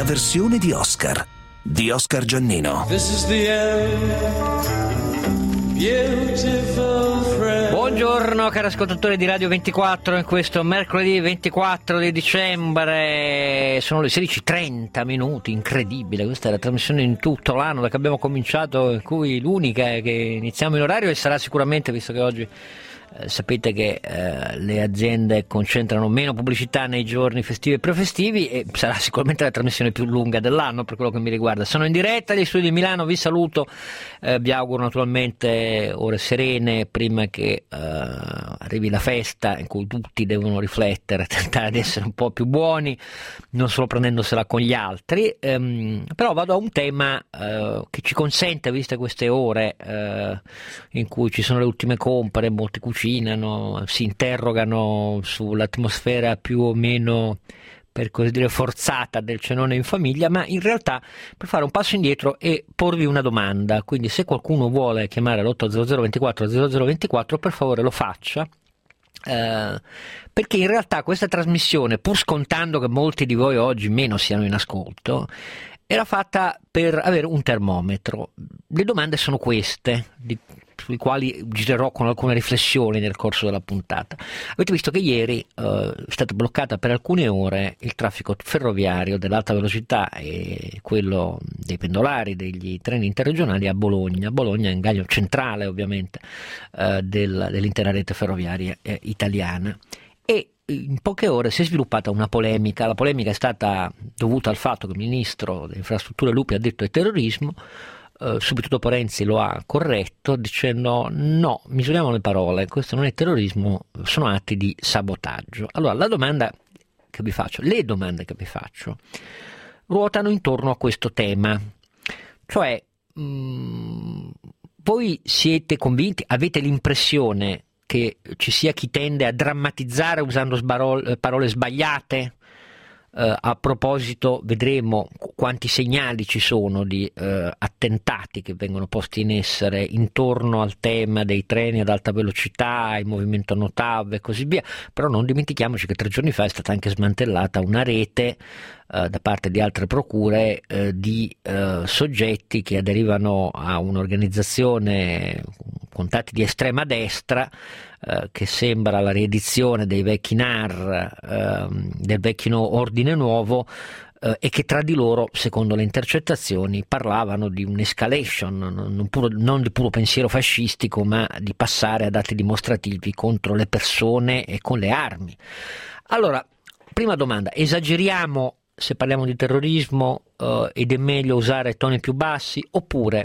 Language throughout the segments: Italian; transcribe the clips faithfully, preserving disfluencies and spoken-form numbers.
la versione di Oscar, di Oscar Giannino. This is the end, beautiful friend. Buongiorno cari ascoltatori di Radio ventiquattro, in questo mercoledì ventiquattro di dicembre sono le sedici e trenta minuti, incredibile, questa è la trasmissione in tutto l'anno da che abbiamo cominciato, in cui l'unica è che iniziamo in orario e sarà sicuramente, visto che oggi Eh, sapete che eh, le aziende concentrano meno pubblicità nei giorni festivi e prefestivi, e sarà sicuramente la trasmissione più lunga dell'anno per quello che mi riguarda. Sono in diretta agli studi di Milano, vi saluto, eh, vi auguro naturalmente ore serene prima che eh, arrivi la festa in cui tutti devono riflettere, tentare di essere un po' più buoni, non solo prendendosela con gli altri. Ehm, però vado a un tema eh, che ci consente, viste queste ore eh, in cui ci sono le ultime compere, molti cucini si interrogano sull'atmosfera più o meno, per così dire, forzata del cenone in famiglia, ma in realtà per fare un passo indietro e porvi una domanda. Quindi se qualcuno vuole chiamare l'otto zero zero ventiquattro zero zero ventiquattro, per favore lo faccia, eh, perché in realtà questa trasmissione, pur scontando che molti di voi oggi meno siano in ascolto, era fatta per avere un termometro. Le domande sono queste, di sui quali girerò con alcune riflessioni nel corso della puntata. Avete visto che ieri eh, è stata bloccata per alcune ore il traffico ferroviario dell'alta velocità e quello dei pendolari, degli treni interregionali a Bologna. Bologna è un gaglio centrale, ovviamente, eh, del, dell'intera rete ferroviaria eh, italiana. E in poche ore si è sviluppata una polemica. La polemica è stata dovuta al fatto che il ministro delle infrastrutture Lupi ha detto è terrorismo. Uh, subito dopo Renzi lo ha corretto dicendo no, misuriamo le parole, questo non è terrorismo, sono atti di sabotaggio. Allora la domanda che vi faccio, le domande che vi faccio ruotano intorno a questo tema, cioè mh, voi siete convinti, avete l'impressione che ci sia chi tende a drammatizzare usando sbarol- parole sbagliate? Uh, a proposito, vedremo quanti segnali ci sono di uh, attentati che vengono posti in essere intorno al tema dei treni ad alta velocità, il movimento no T A V e così via. Però non dimentichiamoci che tre giorni fa è stata anche smantellata una rete uh, da parte di altre procure uh, di uh, soggetti che aderivano a un'organizzazione, contatti di estrema destra, Uh, che sembra la riedizione dei vecchi N A R, uh, del vecchio Ordine Nuovo, uh, e che tra di loro, secondo le intercettazioni, parlavano di un'escalation, non, puro, non di puro pensiero fascistico, ma di passare ad atti dimostrativi contro le persone e con le armi. Allora, prima domanda, esageriamo se parliamo di terrorismo uh, ed è meglio usare toni più bassi, oppure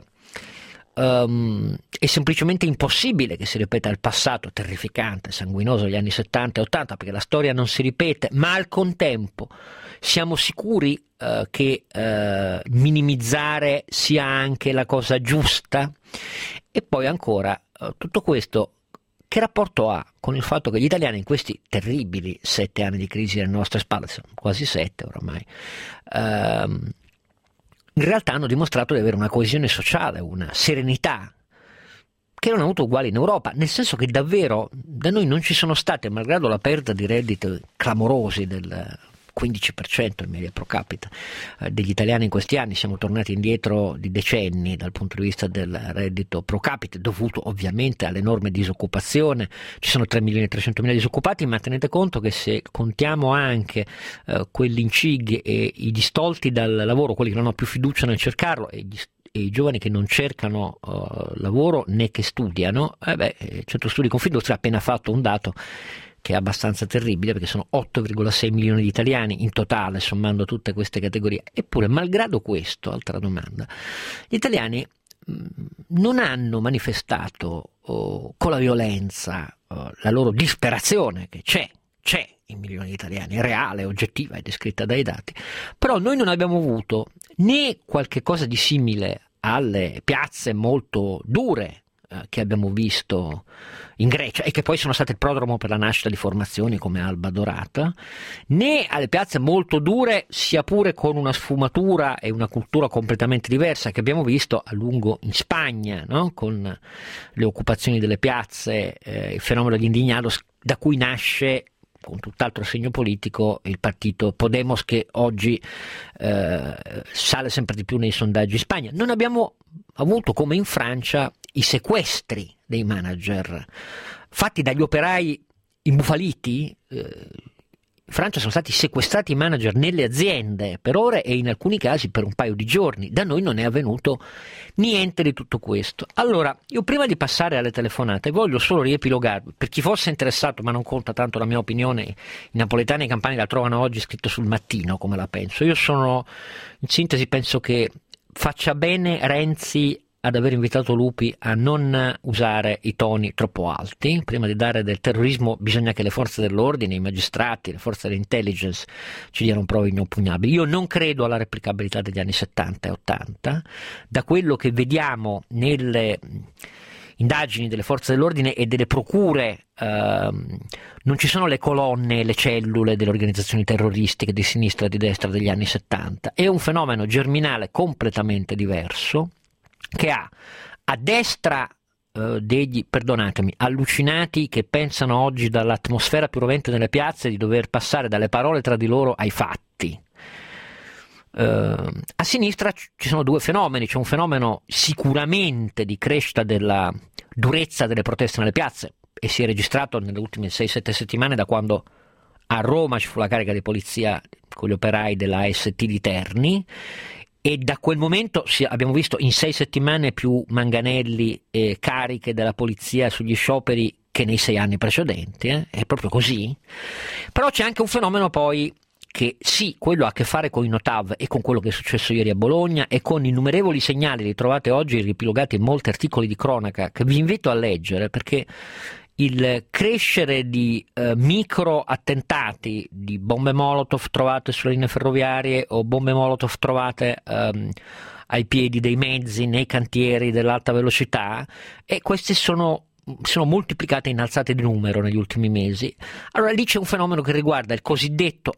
Um, è semplicemente impossibile che si ripeta il passato terrificante, sanguinoso degli anni settanta e ottanta, perché la storia non si ripete, ma al contempo siamo sicuri uh, che uh, minimizzare sia anche la cosa giusta? E poi ancora, uh, tutto questo che rapporto ha con il fatto che gli italiani in questi terribili sette anni di crisi alle nostre spalle, sono quasi sette oramai, uh, in realtà hanno dimostrato di avere una coesione sociale, una serenità che non hanno avuto uguali in Europa, nel senso che davvero da noi non ci sono state, malgrado la perdita di redditi clamorosi del quindici per cento in media pro capita eh, degli italiani in questi anni, siamo tornati indietro di decenni dal punto di vista del reddito pro capita, dovuto ovviamente all'enorme disoccupazione. Ci sono tre milioni e trecentomila disoccupati, ma tenete conto che se contiamo anche eh, quelli incigli e i distolti dal lavoro, quelli che non hanno più fiducia nel cercarlo, e gli e i giovani che non cercano uh, lavoro né che studiano, eh beh, il Centro Studi Confindustria ha appena fatto un dato che è abbastanza terribile, perché sono otto virgola sei milioni di italiani in totale, sommando tutte queste categorie. Eppure, malgrado questo, altra domanda, gli italiani mh, non hanno manifestato oh, con la violenza oh, la loro disperazione, che c'è, c'è in milioni di italiani, è reale, oggettiva, è descritta dai dati, però noi non abbiamo avuto né qualche cosa di simile alle piazze molto dure eh, che abbiamo visto in Grecia e che poi sono state il prodromo per la nascita di formazioni come Alba Dorata, né alle piazze molto dure, sia pure con una sfumatura e una cultura completamente diversa, che abbiamo visto a lungo in Spagna, no? Con le occupazioni delle piazze, eh, il fenomeno degli indignados, da cui nasce con tutt'altro segno politico, il partito Podemos, che oggi eh, sale sempre di più nei sondaggi in Spagna. Non abbiamo avuto, come in Francia, i sequestri dei manager fatti dagli operai imbufaliti. eh, In Francia sono stati sequestrati i manager nelle aziende per ore e in alcuni casi per un paio di giorni. Da noi non è avvenuto niente di tutto questo. Allora, io prima di passare alle telefonate voglio solo riepilogarvi, per chi fosse interessato, ma non conta tanto la mia opinione, i napoletani e i campani la trovano oggi scritto sul Mattino, come la penso. Io sono, in sintesi, penso che faccia bene Renzi ad aver invitato Lupi a non usare i toni troppo alti. Prima di dare del terrorismo bisogna che le forze dell'ordine, i magistrati, le forze dell'intelligence ci diano prove inoppugnabili. Io non credo alla replicabilità degli anni settanta e ottanta. Da quello che vediamo nelle indagini delle forze dell'ordine e delle procure, ehm, non ci sono le colonne e le cellule delle organizzazioni terroristiche di sinistra e di destra degli anni settanta. È un fenomeno germinale completamente diverso, che ha a destra eh, degli, perdonatemi, allucinati che pensano oggi dall'atmosfera più rovente nelle piazze di dover passare dalle parole tra di loro ai fatti. Eh, a sinistra ci sono due fenomeni: c'è un fenomeno sicuramente di crescita della durezza delle proteste nelle piazze, e si è registrato nelle ultime sei sette settimane, da quando a Roma ci fu la carica di polizia con gli operai della A S T di Terni. E da quel momento abbiamo visto in sei settimane più manganelli e cariche della polizia sugli scioperi che nei sei anni precedenti, eh? È proprio così. Però c'è anche un fenomeno poi che sì, quello ha a che fare con i Notav e con quello che è successo ieri a Bologna e con innumerevoli segnali li trovate oggi riepilogati in molti articoli di cronaca che vi invito a leggere, perché il crescere di eh, micro attentati, di bombe Molotov trovate sulle linee ferroviarie o bombe Molotov trovate ehm, ai piedi dei mezzi, nei cantieri dell'alta velocità, e queste sono, sono moltiplicate e innalzate di numero negli ultimi mesi. Allora lì c'è un fenomeno che riguarda il cosiddetto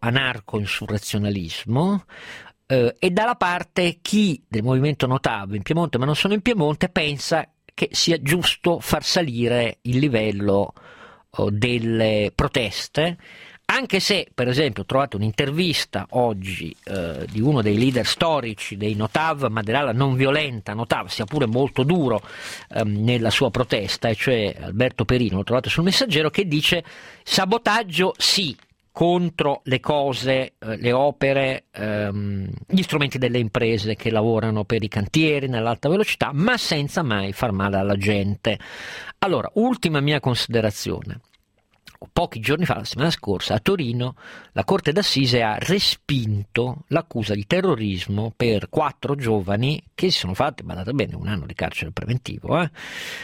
anarco-insurrezionalismo, eh, e dalla parte chi del movimento Notav in Piemonte, ma non sono in Piemonte, pensa che sia giusto far salire il livello oh, delle proteste, anche se, per esempio, trovate un'intervista oggi eh, di uno dei leader storici dei Notav, ma dell'ala non violenta Notav, sia pure molto duro ehm, nella sua protesta, e cioè Alberto Perino, lo trovate sul Messaggero, che dice: sabotaggio sì, contro le cose, eh, le opere, ehm, gli strumenti delle imprese che lavorano per i cantieri nell'alta velocità, ma senza mai far male alla gente. Allora, ultima mia considerazione. Pochi giorni fa, la settimana scorsa, a Torino, la Corte d'Assise ha respinto l'accusa di terrorismo per quattro giovani che si sono fatti, badate bene, un anno di carcere preventivo, eh,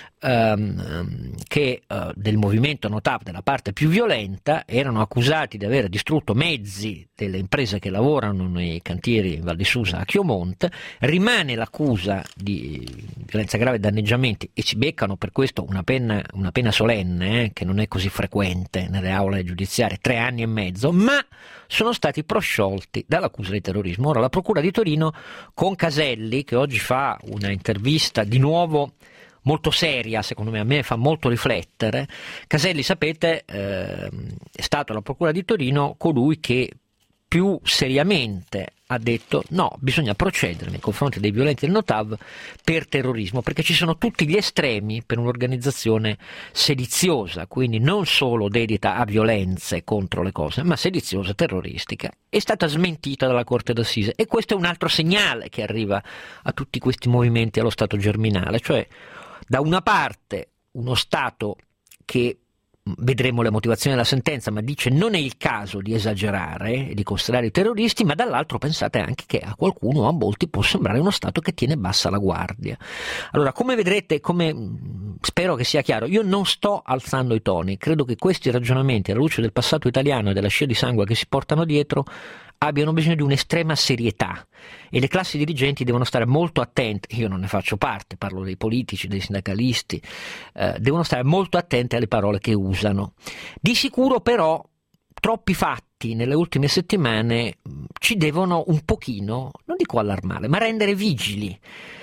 ehm, che eh, del movimento Notav, della parte più violenta, erano accusati di aver distrutto mezzi delle imprese che lavorano nei cantieri in Val di Susa a Chiomonte. Rimane l'accusa di violenza grave e danneggiamenti, e ci beccano per questo una pena, una pena solenne, eh, che non è così frequente nelle aule giudiziarie, tre anni e mezzo, ma sono stati prosciolti dall'accusa di terrorismo. Ora la Procura di Torino, con Caselli, che oggi fa una intervista di nuovo molto seria, secondo me, a me fa molto riflettere. Caselli, sapete, eh, è stato alla Procura di Torino colui che più seriamente ha detto no, bisogna procedere nei confronti dei violenti del Notav per terrorismo, perché ci sono tutti gli estremi per un'organizzazione sediziosa, quindi non solo dedita a violenze contro le cose, ma sediziosa, terroristica. È stata smentita dalla Corte d'Assise, e questo è un altro segnale che arriva a tutti questi movimenti allo stato germinale, cioè da una parte uno Stato che, vedremo le motivazioni della sentenza, ma dice non è il caso di esagerare e di considerare i terroristi, ma dall'altro pensate anche che a qualcuno o a molti può sembrare uno Stato che tiene bassa la guardia. Allora, come vedrete, come spero che sia chiaro, io non sto alzando i toni, credo che questi ragionamenti, alla luce del passato italiano e della scia di sangue che si portano dietro, abbiano bisogno di un'estrema serietà, e le classi dirigenti devono stare molto attente. Io non ne faccio parte, parlo dei politici, dei sindacalisti, eh, devono stare molto attenti alle parole che usano. Di sicuro però troppi fatti nelle ultime settimane ci devono un pochino, non dico allarmare, ma rendere vigili,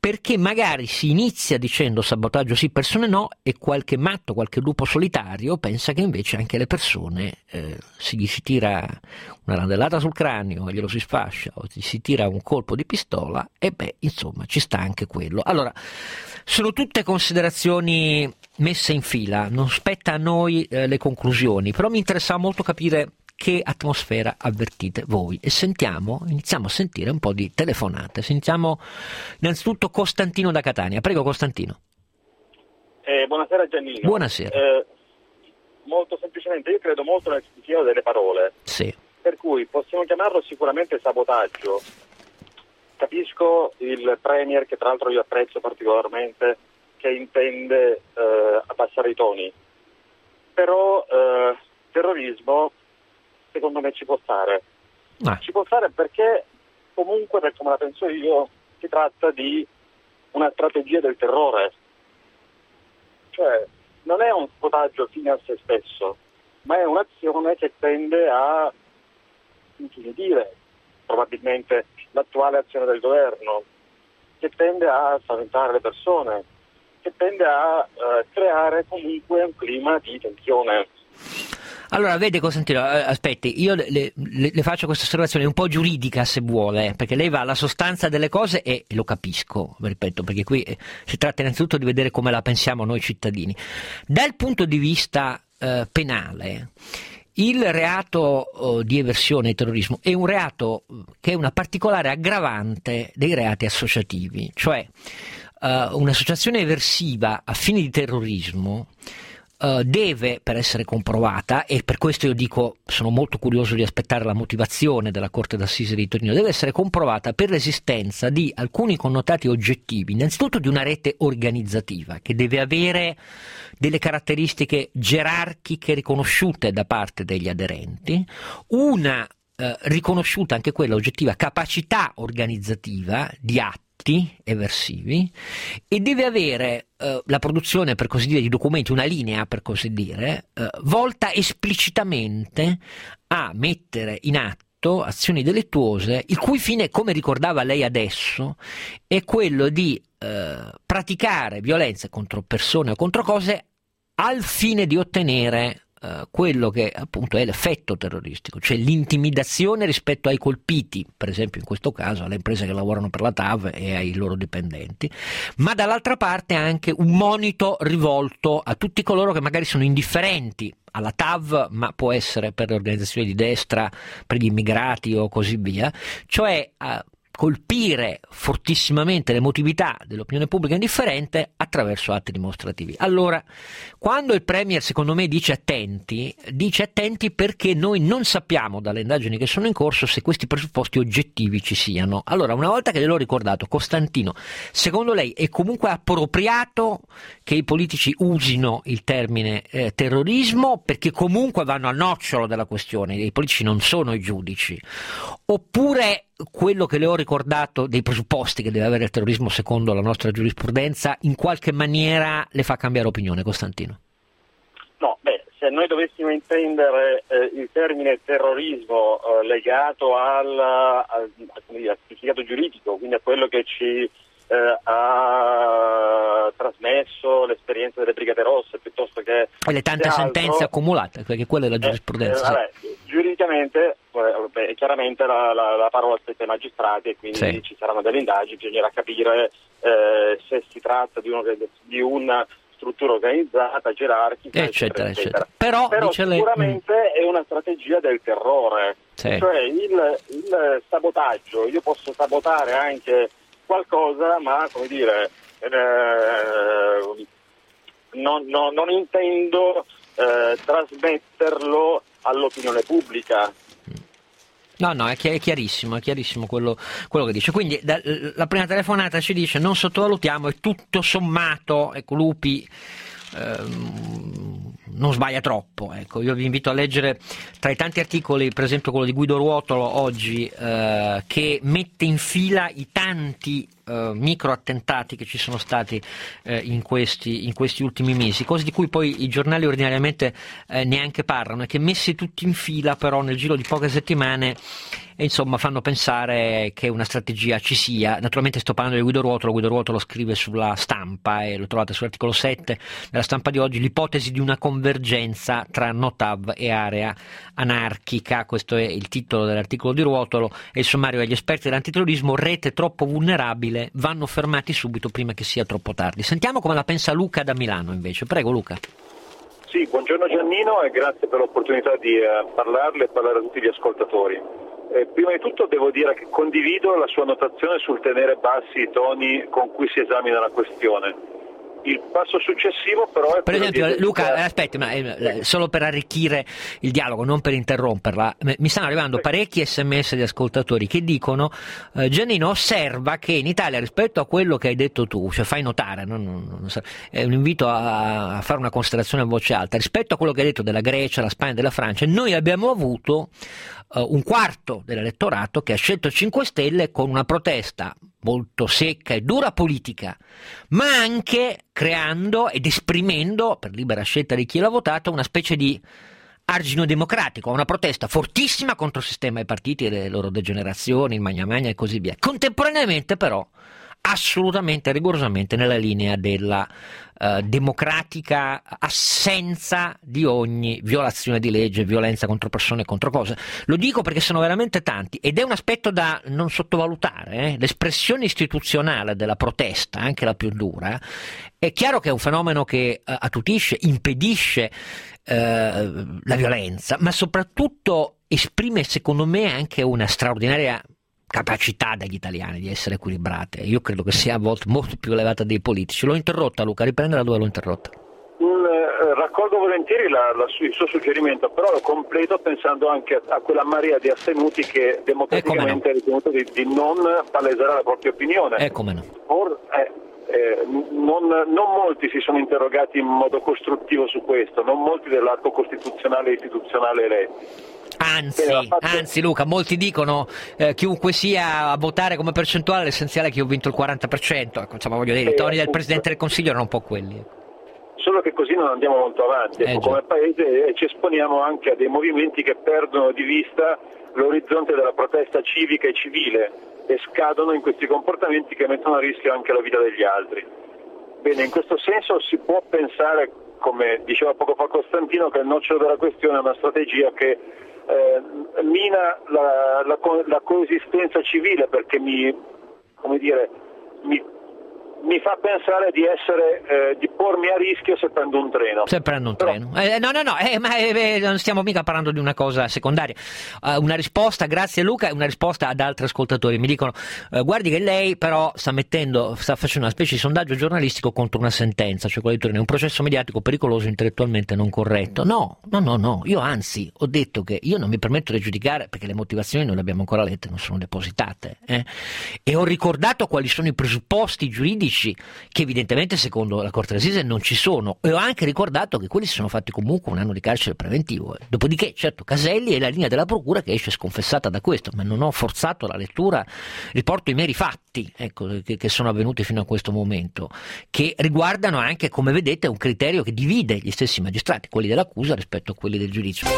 perché magari si inizia dicendo sabotaggio sì, persone no, e qualche matto, qualche lupo solitario pensa che invece anche le persone eh, si gli si tira una randellata sul cranio e glielo si sfascia, o si tira un colpo di pistola, e beh, insomma, ci sta anche quello. Allora, sono tutte considerazioni messe in fila, non spetta a noi eh, le conclusioni, però mi interessa molto capire che atmosfera avvertite voi, e sentiamo, iniziamo a sentire un po' di telefonate. Sentiamo innanzitutto Costantino da Catania. Prego, Costantino. Eh, buonasera Giannino. Buonasera. Eh, molto semplicemente, io credo molto nel significato delle parole, sì. Per cui possiamo chiamarlo sicuramente sabotaggio. Capisco il Premier, che tra l'altro io apprezzo particolarmente, che intende eh, abbassare i toni, però eh, terrorismo secondo me ci può stare. Ah. Ci può stare perché comunque, per come la penso io, si tratta di una strategia del terrore. Cioè, non è un sabotaggio fine a se stesso, ma è un'azione che tende a intimidire probabilmente l'attuale azione del governo, che tende a spaventare le persone, che tende a eh, creare comunque un clima di tensione. Allora, vede Costantino, aspetti, io le, le, le faccio questa osservazione un po' giuridica, se vuole, perché lei va alla sostanza delle cose e lo capisco, ripeto, perché qui eh, si tratta innanzitutto di vedere come la pensiamo noi cittadini. Dal punto di vista eh, penale, il reato oh, di eversione e terrorismo è un reato che è una particolare aggravante dei reati associativi, cioè eh, un'associazione eversiva a fini di terrorismo Uh, deve, per essere comprovata, e per questo io dico sono molto curioso di aspettare la motivazione della Corte d'Assise di Torino, deve essere comprovata per l'esistenza di alcuni connotati oggettivi, innanzitutto di una rete organizzativa che deve avere delle caratteristiche gerarchiche riconosciute da parte degli aderenti, una uh, riconosciuta anche quella oggettiva capacità organizzativa di atti eversivi, e deve avere eh, la produzione, per così dire, di documenti, una linea, per così dire, eh, volta esplicitamente a mettere in atto azioni delittuose, il cui fine, come ricordava lei adesso, è quello di eh, praticare violenze contro persone o contro cose al fine di ottenere Uh, quello che appunto è l'effetto terroristico, cioè l'intimidazione rispetto ai colpiti, per esempio in questo caso alle imprese che lavorano per la T A V e ai loro dipendenti, ma dall'altra parte anche un monito rivolto a tutti coloro che magari sono indifferenti alla T A V, ma può essere per le organizzazioni di destra, per gli immigrati o così via, cioè a colpire fortissimamente l'emotività dell'opinione pubblica indifferente attraverso atti dimostrativi. Allora, quando il Premier secondo me dice attenti, dice attenti perché noi non sappiamo dalle indagini che sono in corso se questi presupposti oggettivi ci siano. Allora, una volta che gliel'ho ricordato, Costantino, secondo lei è comunque appropriato che i politici usino il termine eh, terrorismo, perché comunque vanno al nocciolo della questione, i politici non sono i giudici, oppure quello che le ho ricordato dei presupposti che deve avere il terrorismo secondo la nostra giurisprudenza in qualche maniera le fa cambiare opinione, Costantino? No, beh, se noi dovessimo intendere eh, il termine terrorismo eh, legato al, al, al, al significato giuridico, quindi a quello che ci eh, ha trasmesso l'esperienza delle Brigate Rosse, piuttosto che e le tante sentenze altro, accumulate, perché quella è la giurisprudenza. Eh, eh, vabbè, sì. Giuridicamente, eh, chiaramente la, la, la parola spetta ai magistrati, e quindi sì, ci saranno delle indagini, bisognerà capire eh, se si tratta di, uno, di una struttura organizzata, gerarchica, eccetera, eccetera, eccetera. eccetera. Però, Però sicuramente lei... è una strategia del terrore, sì, cioè il, il sabotaggio. Io posso sabotare anche qualcosa, ma come dire, eh, non, non, non intendo eh, trasmetterlo all'opinione pubblica. No, no, è chiarissimo, è chiarissimo quello, quello che dice. Quindi da, la prima telefonata ci dice non sottovalutiamo, e tutto sommato, ecco, Lupi, ehm, non sbaglia troppo. Ecco, io vi invito a leggere tra i tanti articoli, per esempio quello di Guido Ruotolo oggi, eh, che mette in fila i tanti Uh, micro attentati che ci sono stati uh, in, questi, in questi ultimi mesi, cose di cui poi i giornali ordinariamente uh, neanche parlano e che messi tutti in fila però nel giro di poche settimane e insomma fanno pensare che una strategia ci sia. Naturalmente sto parlando di Guido Ruotolo. Guido Ruotolo scrive sulla Stampa e lo trovate sull'articolo sette della Stampa di oggi, l'ipotesi di una convergenza tra Notav e area anarchica. Questo è il titolo dell'articolo di Ruotolo e il sommario agli esperti dell'antiterrorismo: rete troppo vulnerabile, vanno fermati subito prima che sia troppo tardi. Sentiamo come la pensa Luca da Milano invece. Prego Luca. Sì, buongiorno Giannino e grazie per l'opportunità di uh, parlarle e parlare a tutti gli ascoltatori. Eh, prima di tutto devo dire che condivido la sua notazione sul tenere bassi i toni con cui si esamina la questione. Il passo successivo però è... Per esempio, di... Luca, aspetti, ma eh, solo per arricchire il dialogo, non per interromperla, mi stanno arrivando parecchi sms di ascoltatori che dicono eh, Giannino, osserva che in Italia rispetto a quello che hai detto tu, cioè fai notare, non, non, non so, è un invito a, a fare una considerazione a voce alta, rispetto a quello che hai detto della Grecia, la Spagna e della Francia, noi abbiamo avuto uh, un quarto dell'elettorato che ha scelto cinque Stelle con una protesta molto secca e dura politica, ma anche creando ed esprimendo, per libera scelta di chi l'ha votato, una specie di argine democratico, una protesta fortissima contro il sistema dei partiti e le loro degenerazioni, il magna magna e così via. Contemporaneamente però assolutamente rigorosamente nella linea della uh, democratica assenza di ogni violazione di legge, violenza contro persone e contro cose. Lo dico perché sono veramente tanti ed è un aspetto da non sottovalutare. Eh? L'espressione istituzionale della protesta, anche la più dura, è chiaro che è un fenomeno che uh, attutisce, impedisce uh, la violenza, ma soprattutto esprime secondo me anche una straordinaria capacità degli italiani di essere equilibrate. Io credo che sia a volte molto più elevata dei politici. L'ho interrotta Luca, riprendela dove l'ho interrotta. Mm, eh, raccolgo volentieri la, la, il suo suggerimento, però lo completo pensando anche a, a quella marea di astenuti che democraticamente ha eh, ritenuto di, di non palesare la propria opinione. Eh, come no. Or, eh, eh, non, non molti si sono interrogati in modo costruttivo su questo, non molti dell'arco costituzionale e istituzionale eletti. Anzi, anzi Luca, molti dicono eh, chiunque sia a votare come percentuale l'essenziale è che io ho vinto il quaranta per cento, ecco, insomma, voglio dire, i toni del Presidente del Consiglio erano un po' quelli. Solo che così non andiamo molto avanti, ecco, eh, come Paese, e ci esponiamo anche a dei movimenti che perdono di vista l'orizzonte della protesta civica e civile e scadono in questi comportamenti che mettono a rischio anche la vita degli altri. Bene, in questo senso si può pensare, come diceva poco fa Costantino, che il nocciolo della questione è una strategia che Eh, mina la, la, la coesistenza civile, perché mi, come dire, mi, mi fa pensare di essere eh, di pormi a rischio se prendo un treno. Se prendo un Però... treno. Eh, no, no, no, eh, ma eh, non stiamo mica parlando di una cosa secondaria. Uh, una risposta, grazie Luca, una risposta ad altri ascoltatori. Mi dicono, uh, guardi che lei però sta mettendo, sta facendo una specie di sondaggio giornalistico contro una sentenza, cioè quella di Torino, un processo mediatico pericoloso, intellettualmente non corretto. No, no, no, no, io anzi ho detto che io non mi permetto di giudicare perché le motivazioni non le abbiamo ancora lette, non sono depositate. Eh? E ho ricordato quali sono i presupposti giuridici che evidentemente secondo la Corte d'Assise non ci sono, e ho anche ricordato che quelli si sono fatti comunque un anno di carcere preventivo. Dopodiché, certo, Caselli è la linea della procura che esce sconfessata da questo, ma non ho forzato la lettura, riporto i meri fatti, ecco, che, che sono avvenuti fino a questo momento, che riguardano anche, come vedete, un criterio che divide gli stessi magistrati, quelli dell'accusa rispetto a quelli del giudizio.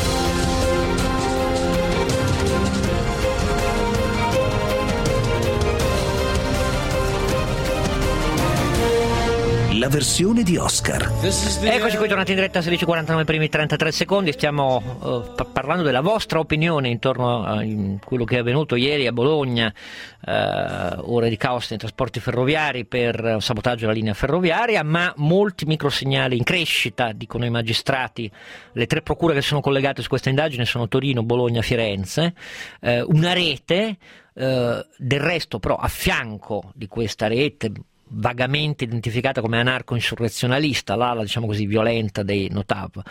La versione di Oscar. Eccoci qui tornati in diretta a sedici e quarantanove per i trentatré secondi. Stiamo uh, pa- parlando della vostra opinione intorno a in quello che è avvenuto ieri a Bologna, uh, ore di caos nei trasporti ferroviari per un sabotaggio della linea ferroviaria, ma molti microsegnali in crescita, dicono i magistrati. Le tre procure che sono collegate su questa indagine sono Torino, Bologna, Firenze. Uh, una rete, uh, del resto però a fianco di questa rete vagamente identificata come anarco-insurrezionalista, l'ala diciamo così violenta dei Notav,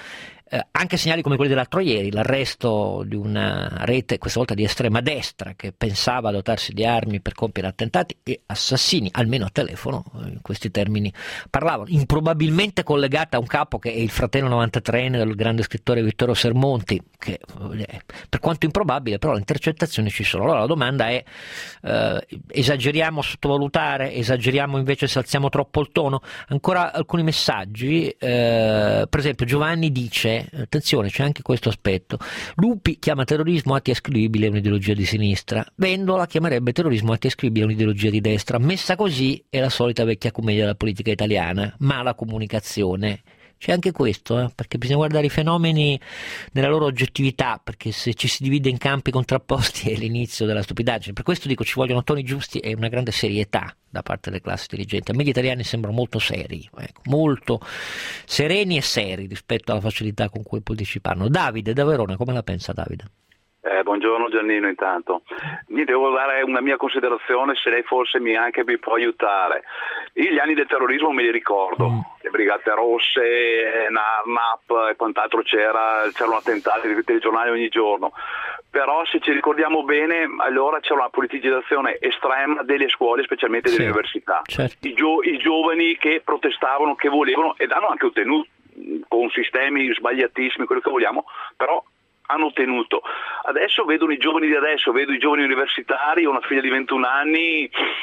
Eh, anche segnali come quelli dell'altro ieri, l'arresto di una rete, questa volta di estrema destra, che pensava a dotarsi di armi per compiere attentati e assassini, almeno a telefono, in questi termini parlavano, improbabilmente collegata a un capo che è il fratello novantatreenne del grande scrittore Vittorio Sermonti, che eh, per quanto improbabile, però le intercettazioni ci sono. Allora la domanda è, eh, esageriamo a sottovalutare, esageriamo invece se alziamo troppo il tono? Ancora alcuni messaggi, eh, per esempio Giovanni dice, attenzione, c'è anche questo aspetto, Lupi chiama terrorismo atti ascrivibili a un'ideologia di sinistra, Vendola chiamerebbe terrorismo atti ascrivibili a un'ideologia di destra. Messa così è la solita vecchia commedia della politica italiana, mala comunicazione. C'è anche questo, eh, perché bisogna guardare i fenomeni nella loro oggettività, perché se ci si divide in campi contrapposti è l'inizio della stupidaggine. Per questo dico, ci vogliono toni giusti e una grande serietà da parte delle classi dirigenti. A me gli italiani sembrano molto seri, ecco, molto sereni e seri rispetto alla facilità con cui politici parlano. Davide da Verona, come la pensa Davide? Eh, buongiorno Giannino intanto. Mi devo dare una mia considerazione, se lei forse mi anche mi può aiutare. Io gli anni del terrorismo me li ricordo, mm. le Brigate Rosse, Narnap e quant'altro c'era, c'erano attentati di telegiornali ogni giorno. Però se ci ricordiamo bene, allora c'era una politicizzazione estrema delle scuole, specialmente delle sì, università. Certo. I, gio- I giovani che protestavano, che volevano, ed hanno anche ottenuto, con sistemi sbagliatissimi, quello che vogliamo, però hanno ottenuto. Adesso vedo i giovani di adesso, vedo i giovani universitari, una figlia di ventuno anni,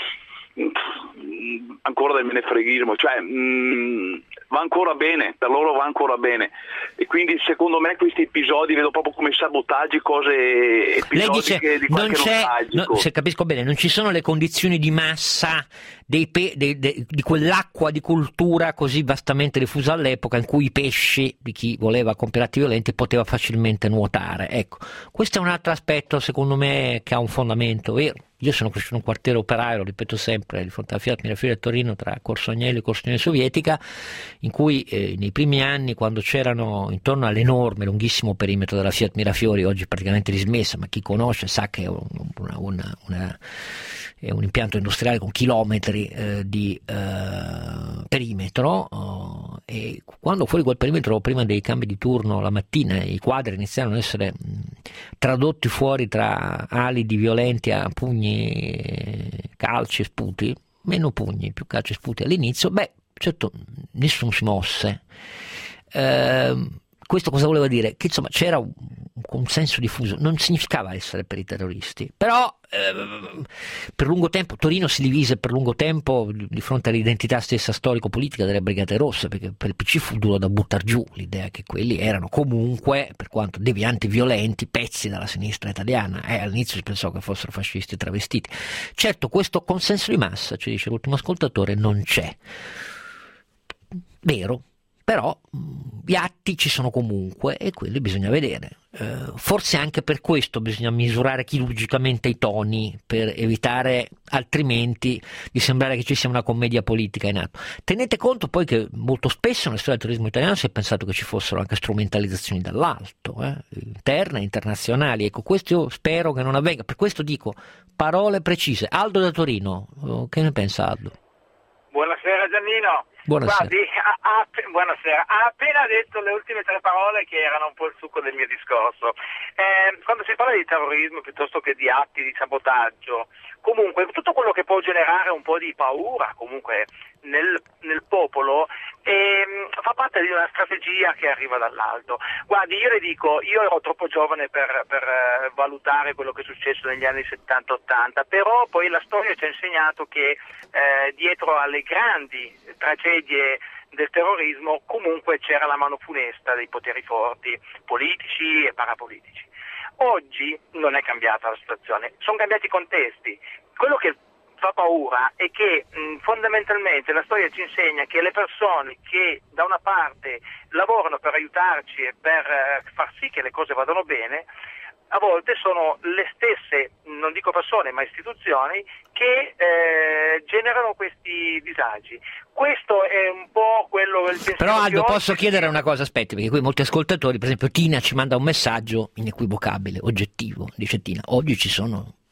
ancora del menefreghismo, cioè mh, va ancora bene, per loro va ancora bene, e quindi secondo me questi episodi vedo proprio come sabotaggi, cose episodiche. Lei dice, di non c'è, no, se capisco bene, non ci sono le condizioni di massa dei pe- dei, dei, di quell'acqua di cultura così vastamente diffusa all'epoca, in cui i pesci di chi voleva compiere atti violenti poteva facilmente nuotare. Ecco, questo è un altro aspetto secondo me che ha un fondamento vero. Io sono cresciuto in un quartiere operaio, lo ripeto sempre, di fronte alla Fiat Mirafiori a Torino, tra Corso Agnelli e Corso Unione Sovietica, in cui eh, nei primi anni, quando c'erano intorno all'enorme, lunghissimo perimetro della Fiat Mirafiori, oggi praticamente dismessa, ma chi conosce sa che è un, una, una, una, è un impianto industriale con chilometri eh, di eh, perimetro, oh, e quando fuori quel perimetro, prima dei cambi di turno la mattina, i quadri iniziarono ad essere mh, tradotti fuori tra ali di violenti a pugni, calci e sputi, meno pugni, più calci e sputi all'inizio, beh, certo, nessuno si mosse. Eh, questo cosa voleva dire? Che insomma c'era un, un consenso diffuso, non significava essere per i terroristi, però eh, per lungo tempo Torino si divise per lungo tempo di fronte all'identità stessa storico-politica delle Brigate Rosse, perché per il P C fu duro da buttar giù l'idea che quelli erano comunque, per quanto devianti violenti, pezzi dalla sinistra italiana. Eh, all'inizio si pensò che fossero fascisti travestiti. Certo, questo consenso di massa, ci dice l'ultimo ascoltatore, non c'è. Vero, però gli atti ci sono comunque e quelli bisogna vedere. Eh, forse anche per questo bisogna misurare chirurgicamente i toni, per evitare altrimenti di sembrare che ci sia una commedia politica in atto. Tenete conto poi che molto spesso nella storia del turismo italiano si è pensato che ci fossero anche strumentalizzazioni dall'alto, eh, interne e internazionali. Ecco, questo io spero che non avvenga, per questo dico parole precise. Aldo da Torino, che ne pensa Aldo? Buonasera Giannino. Buonasera. Guardi, ha, ha, buonasera. Ha appena detto le ultime tre parole che erano un po' il succo del mio discorso. Eh, quando si parla di terrorismo piuttosto che di atti di sabotaggio, comunque tutto quello che può generare un po' di paura comunque nel, nel popolo ehm, fa parte di una strategia che arriva dall'alto. Guardi, io le dico, io ero troppo giovane per, per eh, valutare quello che è successo negli anni settanta ottanta, però poi la storia ci ha insegnato che eh, dietro alle grandi tragedie del terrorismo comunque c'era la mano funesta dei poteri forti, politici e parapolitici. Oggi non è cambiata la situazione, sono cambiati i contesti. Quello che fa paura è che mh, fondamentalmente la storia ci insegna che le persone che da una parte lavorano per aiutarci e per eh, far sì che le cose vadano bene, a volte sono le stesse, non dico persone, ma istituzioni che eh, generano questi disagi. Questo è un po' quello del pensiero. Però Aldo, posso chiedere una cosa, aspetti, perché qui molti ascoltatori, per esempio Tina ci manda un messaggio inequivocabile, oggettivo, dice Tina, oggi ci sono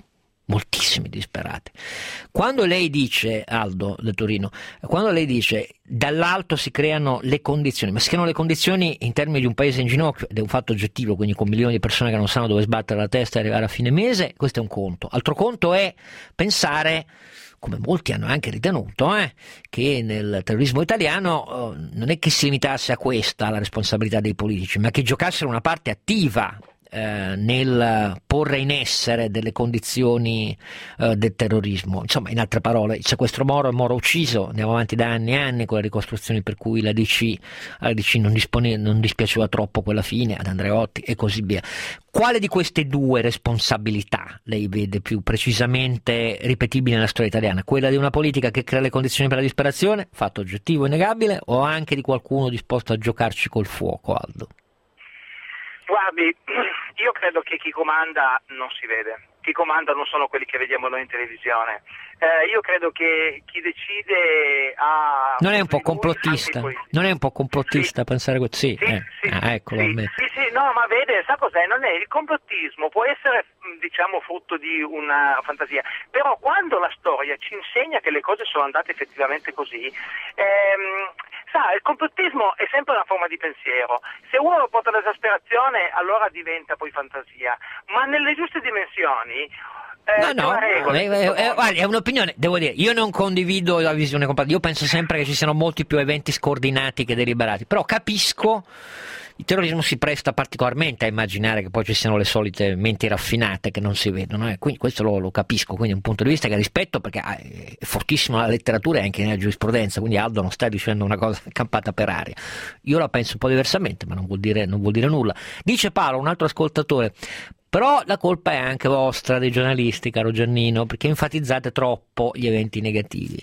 moltissimi disperati. Quando lei dice, Aldo del Torino, quando lei dice dall'alto si creano le condizioni, ma si creano le condizioni in termini di un paese in ginocchio, ed è un fatto oggettivo, quindi con milioni di persone che non sanno dove sbattere la testa e arrivare a fine mese, questo è un conto. Altro conto è pensare, come molti hanno anche ritenuto, eh, che nel terrorismo italiano eh, non è che si limitasse a questa la responsabilità dei politici, ma che giocassero una parte attiva eh, nel porre in essere delle condizioni eh, del terrorismo. Insomma, in altre parole, il sequestro Moro e Moro ucciso, andiamo avanti da anni e anni con le ricostruzioni per cui la D C, alla D C non, dispone, non dispiaceva troppo quella fine, ad Andreotti e così via. Quale di queste due responsabilità lei vede più precisamente ripetibile nella storia italiana? Quella di una politica che crea le condizioni per la disperazione, fatto oggettivo e innegabile, o anche di qualcuno disposto a giocarci col fuoco, Aldo? Guardi, io credo che chi comanda non si vede. Chi comanda non sono quelli che vediamo noi in televisione. Eh, io credo che chi decide ha... Non è un po' complottista? Non è un po' complottista sì. pensare così? Sì, sì, eh. sì, ah, eccolo, sì, sì, sì, no, ma vede, sa cos'è? Non è il complottismo, può essere, diciamo, frutto di una fantasia, però quando la storia ci insegna che le cose sono andate effettivamente così, ehm, sa, il complottismo è sempre una forma di pensiero. Se uno lo porta all'esasperazione, allora diventa poi fantasia, ma nelle giuste dimensioni. Eh, no, no, regola, è, è, è, è un'opinione, devo dire, io non condivido la visione completa, io penso sempre che ci siano molti più eventi scordinati che deliberati, però capisco, il terrorismo si presta particolarmente a immaginare che poi ci siano le solite menti raffinate che non si vedono, eh? Quindi questo lo, lo capisco, quindi è un punto di vista che rispetto perché è fortissimo nella letteratura e anche nella giurisprudenza, quindi Aldo non sta dicendo una cosa campata per aria, io la penso un po' diversamente, ma non vuol dire, non vuol dire nulla. Dice Paolo, un altro ascoltatore, però la colpa è anche vostra, dei giornalisti, caro Giannino, perché enfatizzate troppo gli eventi negativi.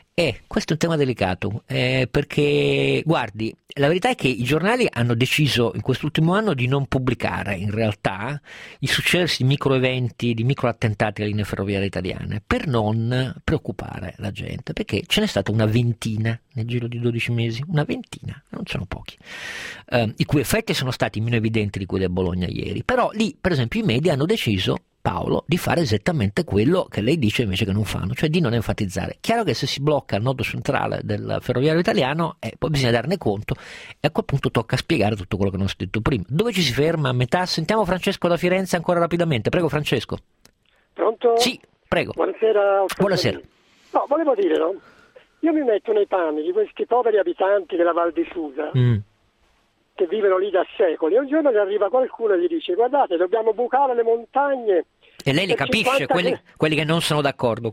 E questo è un tema delicato, eh, perché, guardi, la verità è che i giornali hanno deciso in quest'ultimo anno di non pubblicare, in realtà, i successi di microeventi, di microattentati alle linee ferroviarie italiane, per non preoccupare la gente, perché ce n'è stata una ventina nel giro di dodici mesi, una ventina, non sono pochi, eh, i cui effetti sono stati meno evidenti di quelli a Bologna ieri, però lì, per esempio, i media hanno deciso, Paolo, di fare esattamente quello che lei dice invece che non fanno, cioè di non enfatizzare. Chiaro che se si blocca il nodo centrale del ferroviario italiano, eh, poi bisogna darne conto e a quel punto tocca spiegare tutto quello che non si è detto prima. Dove ci si ferma? A metà? Sentiamo Francesco da Firenze ancora rapidamente. Prego Francesco. Pronto? Sì, prego. Buonasera. Buonasera. No, volevo dire, no? Io mi metto nei panni di questi poveri abitanti della Val di Susa, mm. che vivono lì da secoli, e un giorno gli arriva qualcuno e gli dice: guardate, dobbiamo bucare le montagne. E lei li capisce, quelli, quelli che non sono d'accordo?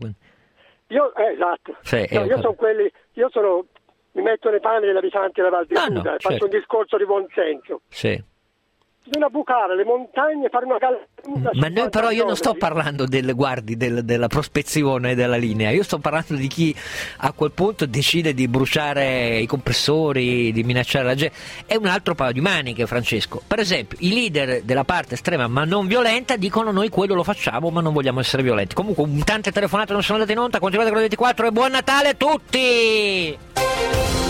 Io, eh, esatto, sì, no, io sono quelli, io sono, mi metto nei panni degli abitanti della Val di no, Susa no, e certo. faccio un discorso di buon senso. Sì. Bisogna bucare le montagne, fare una galleria. Ma noi però io non sto parlando del, guardi, del, della prospezione della linea, io sto parlando di chi a quel punto decide di bruciare i compressori, di minacciare la gente. È un altro paio di maniche, Francesco. Per esempio, i leader della parte estrema ma non violenta dicono: noi quello lo facciamo ma non vogliamo essere violenti. Comunque, tante telefonate non sono andate in onda, continuate con le ventiquattro e buon Natale a tutti!